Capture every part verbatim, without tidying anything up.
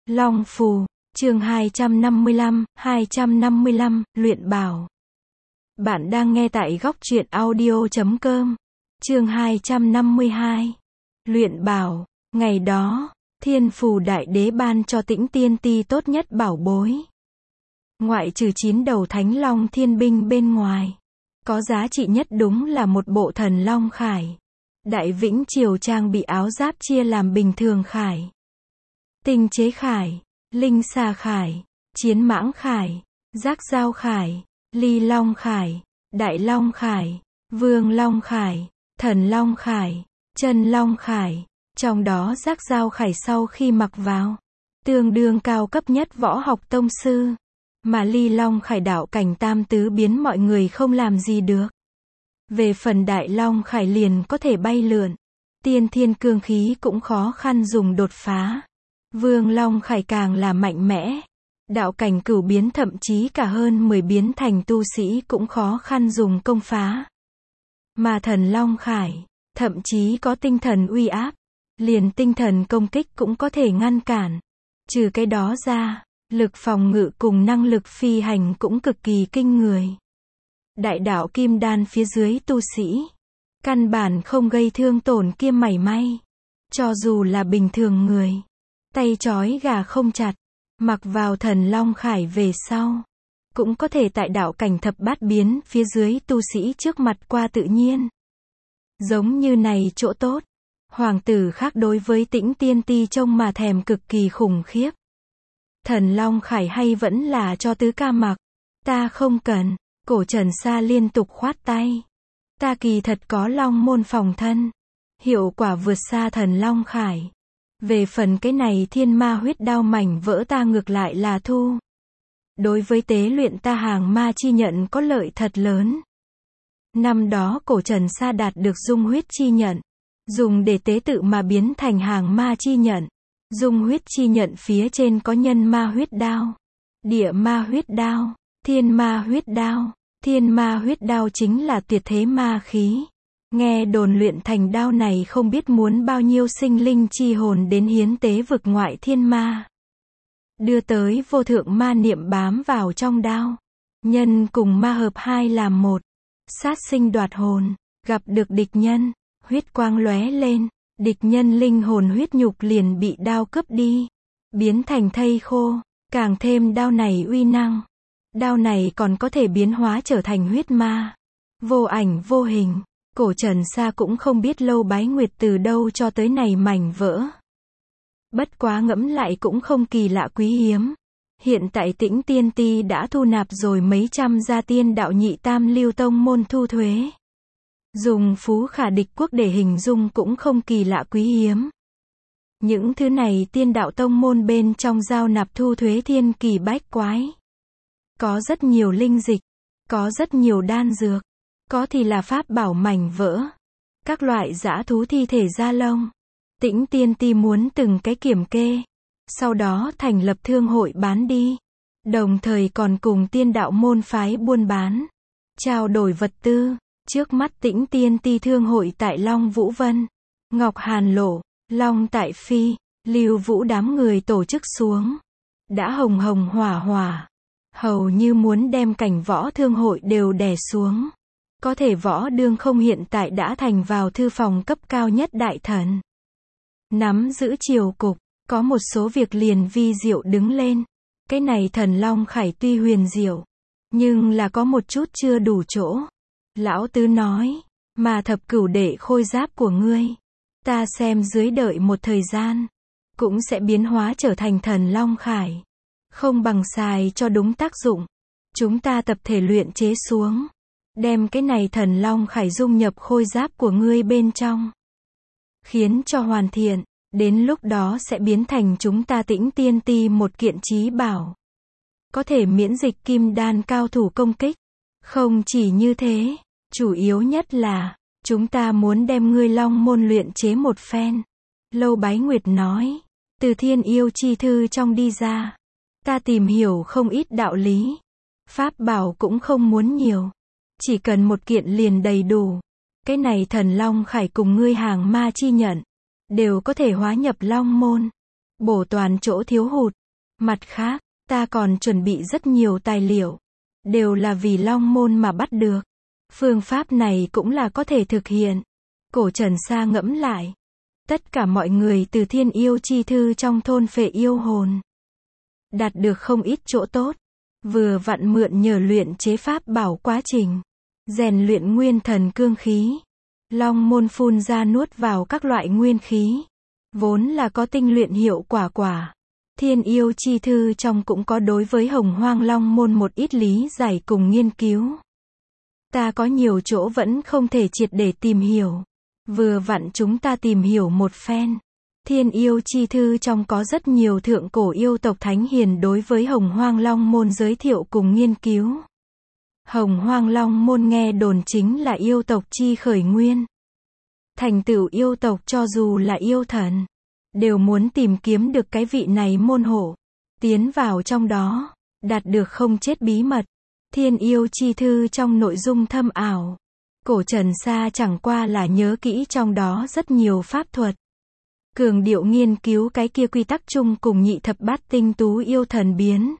Long phù, chương hai trăm năm mươi lăm, hai trăm năm mươi lăm, luyện bảo. Bạn đang nghe tại góc truyện audio chấm com. Chương hai trăm năm mươi hai. Luyện bảo. Ngày đó, Thiên Phù Đại Đế ban cho Tĩnh Tiên Ti tốt nhất bảo bối. Ngoại trừ chín đầu Thánh Long Thiên Binh bên ngoài, có giá trị nhất đúng là một bộ Thần Long Khải. Đại Vĩnh Triều trang bị áo giáp chia làm bình thường khải, tinh chế khải, linh xà khải, chiến mãng khải, giác dao khải, ly long khải, đại long khải, vương long khải, thần long khải, chân long khải. Trong đó giác dao khải sau khi mặc vào, tương đương cao cấp nhất võ học tông sư. Mà ly long khải đạo cảnh tam tứ biến mọi người không làm gì được. Về phần đại long khải liền có thể bay lượn, tiên thiên cương khí cũng khó khăn dùng đột phá. Vương long khải càng là mạnh mẽ, đạo cảnh cửu biến thậm chí cả hơn mười biến thành tu sĩ cũng khó khăn dùng công phá. Mà thần long khải, thậm chí có tinh thần uy áp, liền tinh thần công kích cũng có thể ngăn cản. Trừ cái đó ra, lực phòng ngự cùng năng lực phi hành cũng cực kỳ kinh người. Đại đạo kim đan phía dưới tu sĩ, căn bản không gây thương tổn kia mảy may. Cho dù là bình thường người, tay trói gà không chặt, mặc vào thần long khải về sau, cũng có thể tại đạo cảnh thập bát biến phía dưới tu sĩ trước mặt qua tự nhiên. Giống như này chỗ tốt, hoàng tử khác đối với Tĩnh Tiên Ti trông mà thèm cực kỳ khủng khiếp. Thần long khải hay vẫn là cho tứ ca mặc, ta không cần. Cổ Trần Sa liên tục khoát tay. Ta kỳ thật có long môn phòng thân, hiệu quả vượt xa thần long khải. Về phần cái này thiên ma huyết đao mảnh vỡ ta ngược lại là thu. Đối với tế luyện ta hàng ma chi nhận có lợi thật lớn. Năm đó Cổ Trần Sa đạt được dung huyết chi nhận, dùng để tế tự mà biến thành hàng ma chi nhận. Dung huyết chi nhận phía trên có nhân ma huyết đao, địa ma huyết đao, thiên ma huyết đao. Thiên ma huyết đao chính là tuyệt thế ma khí. Nghe đồn luyện thành đao này không biết muốn bao nhiêu sinh linh chi hồn đến hiến tế vực ngoại thiên ma. Đưa tới vô thượng ma niệm bám vào trong đao. Nhân cùng ma hợp hai làm một. Sát sinh đoạt hồn. Gặp được địch nhân, huyết quang lóe lên. Địch nhân linh hồn huyết nhục liền bị đao cướp đi, biến thành thây khô. Càng thêm đao này uy năng. Đao này còn có thể biến hóa trở thành huyết ma. Vô ảnh vô hình. Cổ Trần Sa cũng không biết Lâu Bái Nguyệt từ đâu cho tới này mảnh vỡ. Bất quá ngẫm lại cũng không kỳ lạ quý hiếm. Hiện tại Tĩnh Tiên Ti đã thu nạp rồi mấy trăm gia tiên đạo nhị tam lưu tông môn thu thuế. Dùng phú khả địch quốc để hình dung cũng không kỳ lạ quý hiếm. Những thứ này tiên đạo tông môn bên trong giao nạp thu thuế thiên kỳ bách quái. Có rất nhiều linh dịch, có rất nhiều đan dược, có thì là pháp bảo mảnh vỡ, các loại dã thú thi thể da lông. Tĩnh Tiên Ti muốn từng cái kiểm kê, sau đó thành lập thương hội bán đi, đồng thời còn cùng tiên đạo môn phái buôn bán, trao đổi vật tư. Trước mắt Tĩnh Tiên Ti thương hội tại Long Vũ Vân, Ngọc Hàn Lộ, Long Tại Phi, Lưu Vũ đám người tổ chức xuống, đã hồng hồng hỏa hỏa. Hầu như muốn đem cảnh võ thương hội đều đè xuống. Có thể võ đương không hiện tại đã thành vào thư phòng cấp cao nhất đại thần. Nắm giữ triều cục, có một số việc liền vi diệu đứng lên. Cái này thần long khải tuy huyền diệu, nhưng là có một chút chưa đủ chỗ. Lão tứ nói, mà thập cửu đệ khôi giáp của ngươi, ta xem dưới đợi một thời gian, cũng sẽ biến hóa trở thành thần long khải. Không bằng xài cho đúng tác dụng. Chúng ta tập thể luyện chế xuống, đem cái này thần long khải dung nhập khôi giáp của ngươi bên trong, khiến cho hoàn thiện, đến lúc đó sẽ biến thành chúng ta Tĩnh Tiên Ti một kiện chí bảo. Có thể miễn dịch kim đan cao thủ công kích. Không chỉ như thế, chủ yếu nhất là, chúng ta muốn đem ngươi long môn luyện chế một phen. Lâu Bái Nguyệt nói, từ Thiên Yêu Chi Thư trong đi ra. Ta tìm hiểu không ít đạo lý. Pháp bảo cũng không muốn nhiều. Chỉ cần một kiện liền đầy đủ. Cái này thần long khải cùng ngươi hàng ma chi nhận, đều có thể hóa nhập long môn. bổ toàn chỗ thiếu hụt. Mặt khác, ta còn chuẩn bị rất nhiều tài liệu, đều là vì Long Môn mà bắt được. Phương pháp này cũng là có thể thực hiện. Cổ Trần Sa ngẫm lại. Tất cả mọi người từ Thiên Yêu Chi Thư trong thôn phệ yêu hồn, đạt được không ít chỗ tốt. Vừa vặn mượn nhờ luyện chế pháp bảo quá trình, rèn luyện nguyên thần cương khí. Long Môn phun ra nuốt vào các loại nguyên khí, vốn là có tinh luyện hiệu quả quả. Thiên Yêu Chi Thư trong cũng có đối với Hồng Hoang Long Môn một ít lý giải cùng nghiên cứu. Ta có nhiều chỗ vẫn không thể triệt để tìm hiểu. Vừa vặn chúng ta tìm hiểu một phen. Thiên Yêu Chi Thư trong có rất nhiều thượng cổ yêu tộc thánh hiền đối với Hồng Hoang Long Môn giới thiệu cùng nghiên cứu. Hồng Hoang Long Môn nghe đồn chính là yêu tộc chi khởi nguyên. Thành tựu yêu tộc cho dù là yêu thần, đều muốn tìm kiếm được cái vị này môn hộ, tiến vào trong đó, đạt được không chết bí mật. Thiên Yêu Chi Thư trong nội dung thâm ảo. Cổ Trần Sa chẳng qua là nhớ kỹ trong đó rất nhiều pháp thuật. Cường điệu nghiên cứu cái kia quy tắc chung cùng nhị thập bát tinh tú yêu thần biến.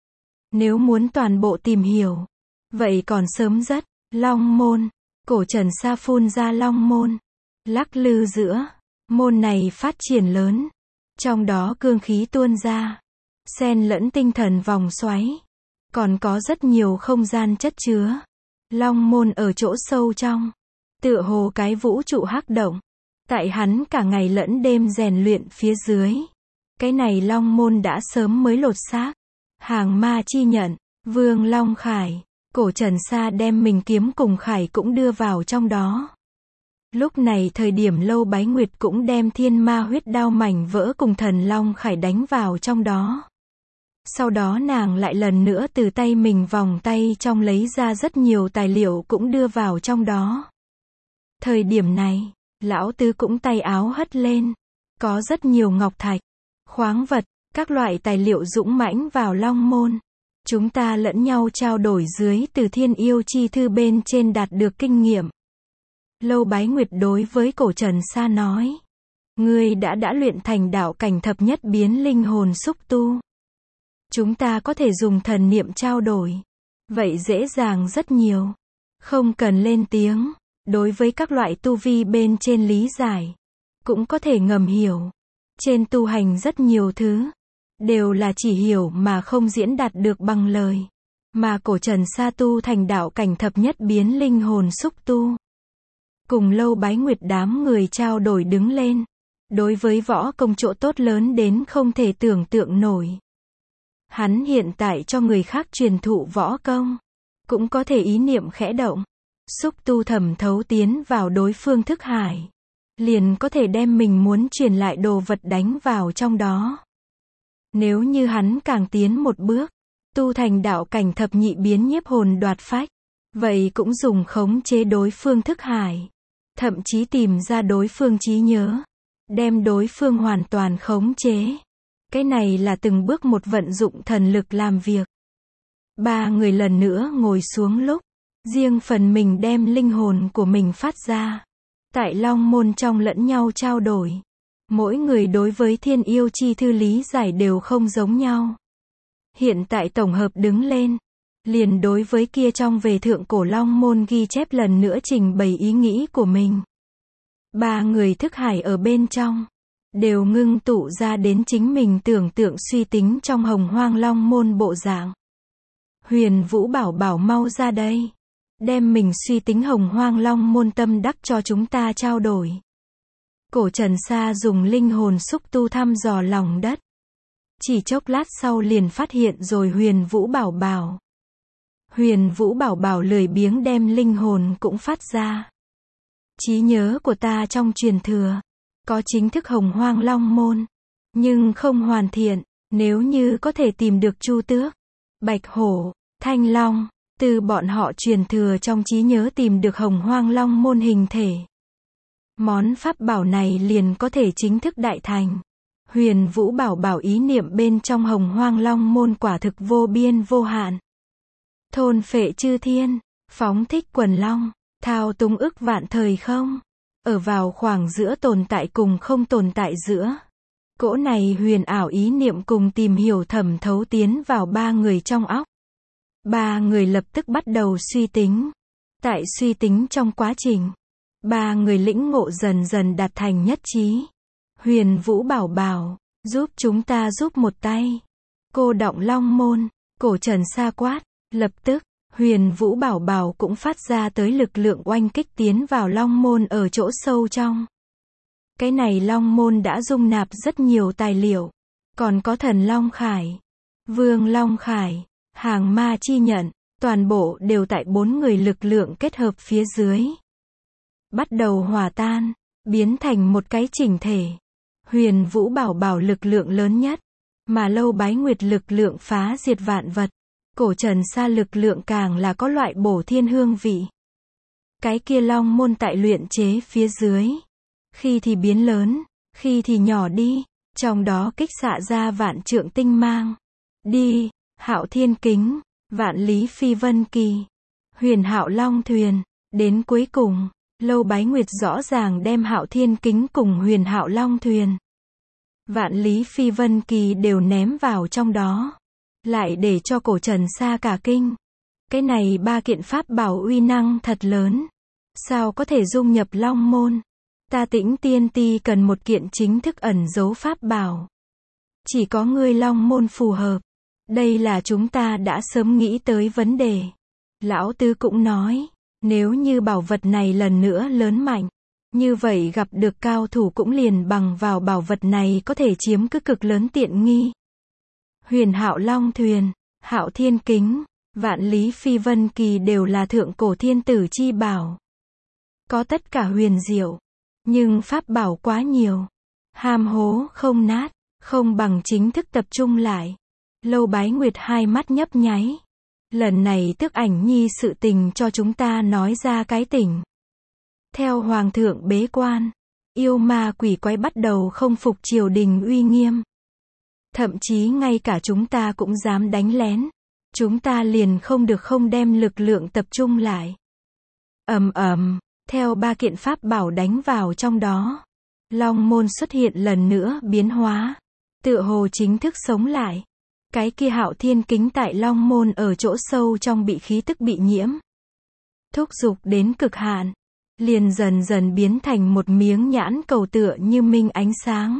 Nếu muốn toàn bộ tìm hiểu, vậy còn sớm rất. Long Môn. Cổ Trần Sa phun ra Long Môn. Lắc lư giữa. Môn này phát triển lớn. Trong đó cương khí tuôn ra. Xen lẫn tinh thần vòng xoáy. Còn có rất nhiều không gian chất chứa. Long Môn ở chỗ sâu trong. Tựa hồ cái vũ trụ hắc động. Tại hắn cả ngày lẫn đêm rèn luyện phía dưới. Cái này Long Môn đã sớm mới lột xác. Hàng ma chi nhận. Vương Long Khải. Cổ Trần Sa đem mình kiếm cùng Khải cũng đưa vào trong đó. Lúc này thời điểm Lâu Bái Nguyệt cũng đem thiên ma huyết đao mảnh vỡ cùng thần Long Khải đánh vào trong đó. Sau đó nàng lại lần nữa từ tay mình vòng tay trong lấy ra rất nhiều tài liệu cũng đưa vào trong đó. Thời điểm này, lão tứ cũng tay áo hất lên. Có rất nhiều ngọc thạch, khoáng vật, các loại tài liệu dũng mãnh vào Long Môn. Chúng ta lẫn nhau trao đổi dưới từ Thiên Yêu Chi Thư bên trên đạt được kinh nghiệm. Lâu Bái Nguyệt đối với Cổ Trần Sa nói. Ngươi đã đã luyện thành đạo cảnh thập nhất biến linh hồn xúc tu. Chúng ta có thể dùng thần niệm trao đổi. Vậy dễ dàng rất nhiều. Không cần lên tiếng. Đối với các loại tu vi bên trên lý giải, cũng có thể ngầm hiểu. Trên tu hành rất nhiều thứ, đều là chỉ hiểu mà không diễn đạt được bằng lời. Mà Cổ Trần Sa tu thành đạo cảnh thập nhất biến linh hồn xúc tu. Cùng Lâu Bái Nguyệt đám người trao đổi đứng lên. Đối với võ công chỗ tốt lớn đến không thể tưởng tượng nổi. Hắn hiện tại cho người khác truyền thụ võ công, cũng có thể ý niệm khẽ động. Xúc tu thẩm thấu tiến vào đối phương thức hải. Liền có thể đem mình muốn truyền lại đồ vật đánh vào trong đó. Nếu như hắn càng tiến một bước, tu thành đạo cảnh thập nhị biến nhiếp hồn đoạt phách, vậy cũng dùng khống chế đối phương thức hải. Thậm chí tìm ra đối phương trí nhớ. Đem đối phương hoàn toàn khống chế. Cái này là từng bước một vận dụng thần lực làm việc. Ba người lần nữa ngồi xuống lúc, riêng phần mình đem linh hồn của mình phát ra. Tại Long Môn trong lẫn nhau trao đổi. Mỗi người đối với Thiên Yêu Chi Thư lý giải đều không giống nhau. Hiện tại tổng hợp đứng lên. Liền đối với kia trong về thượng cổ Long Môn ghi chép lần nữa trình bày ý nghĩ của mình. Ba người thức hải ở bên trong. Đều ngưng tụ ra đến chính mình tưởng tượng suy tính trong Hồng Hoang Long Môn bộ dạng. Huyền Vũ bảo bảo mau ra đây. Đem mình suy tính Hồng Hoang Long Môn tâm đắc cho chúng ta trao đổi. Cổ Trần Sa dùng linh hồn xúc tu thăm dò lòng đất. Chỉ chốc lát sau liền phát hiện rồi Huyền Vũ bảo bảo. Huyền Vũ bảo bảo lười biếng đem linh hồn cũng phát ra. Trí nhớ của ta trong truyền thừa, có chính thức Hồng Hoang Long Môn, nhưng không hoàn thiện. Nếu như có thể tìm được Chu Tước, Bạch Hổ, Thanh Long, từ bọn họ truyền thừa trong trí nhớ tìm được Hồng Hoang Long Môn hình thể, món pháp bảo này liền có thể chính thức đại thành. Huyền Vũ bảo bảo ý niệm bên trong Hồng Hoang Long Môn quả thực vô biên vô hạn. Thôn phệ chư thiên, phóng thích quần long, thao túng ức vạn thời không, ở vào khoảng giữa tồn tại cùng không tồn tại giữa. Cỗ này huyền ảo ý niệm cùng tìm hiểu thẩm thấu tiến vào ba người trong óc. Ba người lập tức bắt đầu suy tính. Tại suy tính trong quá trình, ba người lĩnh ngộ dần dần đạt thành nhất trí. Huyền Vũ bảo bảo, giúp chúng ta giúp một tay. Cô động long môn, Cổ Trần Sa quát. Lập tức, Huyền Vũ bảo bảo cũng phát ra tới lực lượng oanh kích tiến vào long môn ở chỗ sâu trong. Cái này long môn đã dung nạp rất nhiều tài liệu. Còn có thần long khải, vương long khải, hàng ma chi nhận, toàn bộ đều tại bốn người lực lượng kết hợp phía dưới. Bắt đầu hòa tan, biến thành một cái chỉnh thể. Huyền Vũ bảo bảo lực lượng lớn nhất, mà Lâu Bái Nguyệt lực lượng phá diệt vạn vật. Cổ Trần Sa lực lượng càng là có loại bổ thiên hương vị. Cái kia long môn tại luyện chế phía dưới, khi thì biến lớn, khi thì nhỏ đi, trong đó kích xạ ra vạn trượng tinh mang. Đi, Hạo Thiên Kính, Vạn Lý Phi Vân Kỳ, Huyền Hạo Long Thuyền, đến cuối cùng, Lâu Bái Nguyệt rõ ràng đem Hạo Thiên Kính cùng Huyền Hạo Long Thuyền, Vạn Lý Phi Vân Kỳ đều ném vào trong đó. Lại để cho Cổ Trần Sa cả kinh. Cái này ba kiện pháp bảo uy năng thật lớn. Sao có thể dung nhập long môn? Ta Tĩnh Tiên Ti cần một kiện chính thức ẩn giấu pháp bảo. Chỉ có ngươi long môn phù hợp. Đây là chúng ta đã sớm nghĩ tới vấn đề. Lão Tứ cũng nói, nếu như bảo vật này lần nữa lớn mạnh, như vậy gặp được cao thủ cũng liền bằng vào bảo vật này có thể chiếm cứ cực lớn tiện nghi. Huyền Hạo Long Thuyền, Hạo Thiên Kính, Vạn Lý Phi Vân Kỳ đều là thượng cổ thiên tử chi bảo. Có tất cả huyền diệu, nhưng pháp bảo quá nhiều. Ham hố không nát, không bằng chính thức tập trung lại. Lâu Bái Nguyệt hai mắt nhấp nháy. Lần này Tức Ảnh Nhi sự tình cho chúng ta nói ra cái tỉnh. Theo Hoàng thượng bế quan, yêu ma quỷ quái bắt đầu không phục triều đình uy nghiêm. Thậm chí ngay cả chúng ta cũng dám đánh lén. Chúng ta liền không được không đem lực lượng tập trung lại. Ầm ầm, theo ba kiện pháp bảo đánh vào trong đó. Long môn xuất hiện lần nữa biến hóa. Tựa hồ chính thức sống lại. Cái kia Hạo Thiên Kính tại long môn ở chỗ sâu trong bị khí tức bị nhiễm. Thúc giục đến cực hạn. Liền dần dần biến thành một miếng nhãn cầu tựa như minh ánh sáng.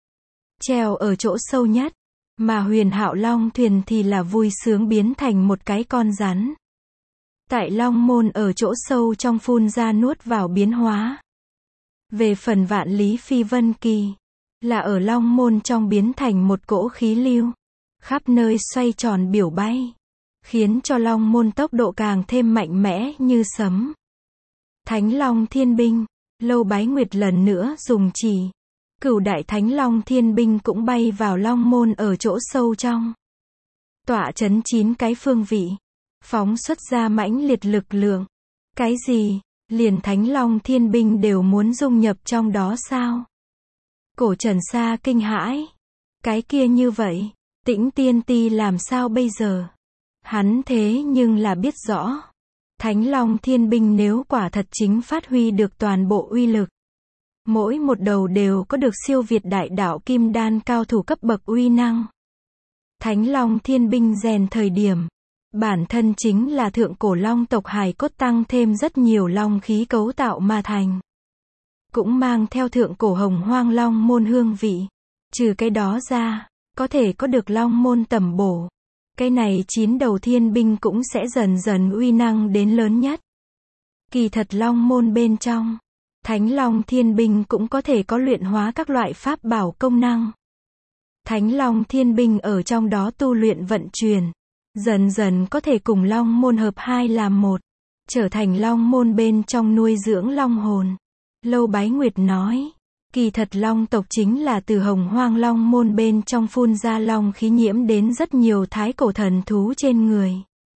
Treo ở chỗ sâu nhất, mà Huyền Hạo Long Thuyền thì là vui sướng biến thành một cái con rắn. Tại long môn ở chỗ sâu trong phun ra nuốt vào biến hóa. Về phần Vạn Lý Phi Vân Kỳ, là ở long môn trong biến thành một cỗ khí lưu, khắp nơi xoay tròn biểu bay, khiến cho long môn tốc độ càng thêm mạnh mẽ như sấm. Thánh Long Thiên Binh, Lâu Bái Nguyệt lần nữa dùng chỉ. Cửu đại Thánh Long Thiên Binh cũng bay vào long môn ở chỗ sâu trong. Tọa chấn chín cái phương vị. Phóng xuất ra mãnh liệt lực lượng. Cái gì? Liền Thánh Long Thiên Binh đều muốn dung nhập trong đó sao? Cổ Trần Sa kinh hãi. Cái kia như vậy, Tĩnh Tiên Ti làm sao bây giờ? Hắn thế nhưng là biết rõ. Thánh Long Thiên Binh nếu quả thật chính phát huy được toàn bộ uy lực. Mỗi một đầu đều có được siêu việt đại đạo kim đan cao thủ cấp bậc uy năng. Thánh Long Thiên Binh rèn thời điểm, bản thân chính là thượng cổ long tộc hài cốt tăng thêm rất nhiều long khí cấu tạo mà thành. Cũng mang theo thượng cổ hồng hoang long môn hương vị. Trừ cái đó ra, có thể có được long môn tầm bổ. Cái này chín đầu thiên binh cũng sẽ dần dần uy năng đến lớn nhất. Kỳ thật long môn bên trong, Thánh Long Thiên Binh cũng có thể có luyện hóa các loại pháp bảo công năng. Thánh Long Thiên Binh ở trong đó tu luyện vận chuyển, dần dần có thể cùng long môn hợp hai làm một, trở thành long môn bên trong nuôi dưỡng long hồn. Lâu Bái Nguyệt nói, kỳ thật long tộc chính là từ hồng hoang long môn bên trong phun ra long khí nhiễm đến rất nhiều thái cổ thần thú trên người.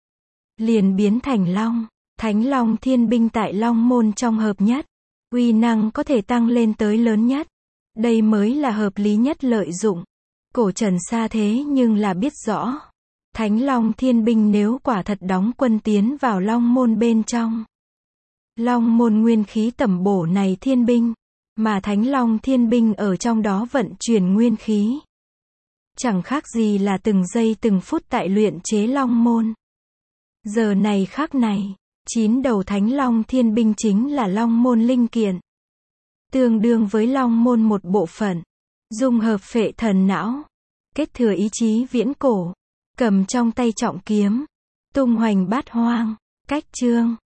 Liền biến thành long, Thánh Long Thiên Binh tại long môn trong hợp nhất. Uy năng có thể tăng lên tới lớn nhất. Đây mới là hợp lý nhất lợi dụng. Cổ Trần Sa thế nhưng là biết rõ. Thánh Long Thiên Binh nếu quả thật đóng quân tiến vào long môn bên trong. Long môn nguyên khí tẩm bổ này thiên binh. mà Thánh Long Thiên Binh ở trong đó vận chuyển nguyên khí. Chẳng khác gì là từng giây từng phút tại luyện chế long môn. Giờ này khắc này, chín đầu Thánh Long Thiên Binh chính là long môn linh kiện. Tương đương với long môn một bộ phận. Dung hợp phệ thần não. Kết thừa ý chí viễn cổ. Cầm trong tay trọng kiếm. Tung hoành bát hoang. Cách chương.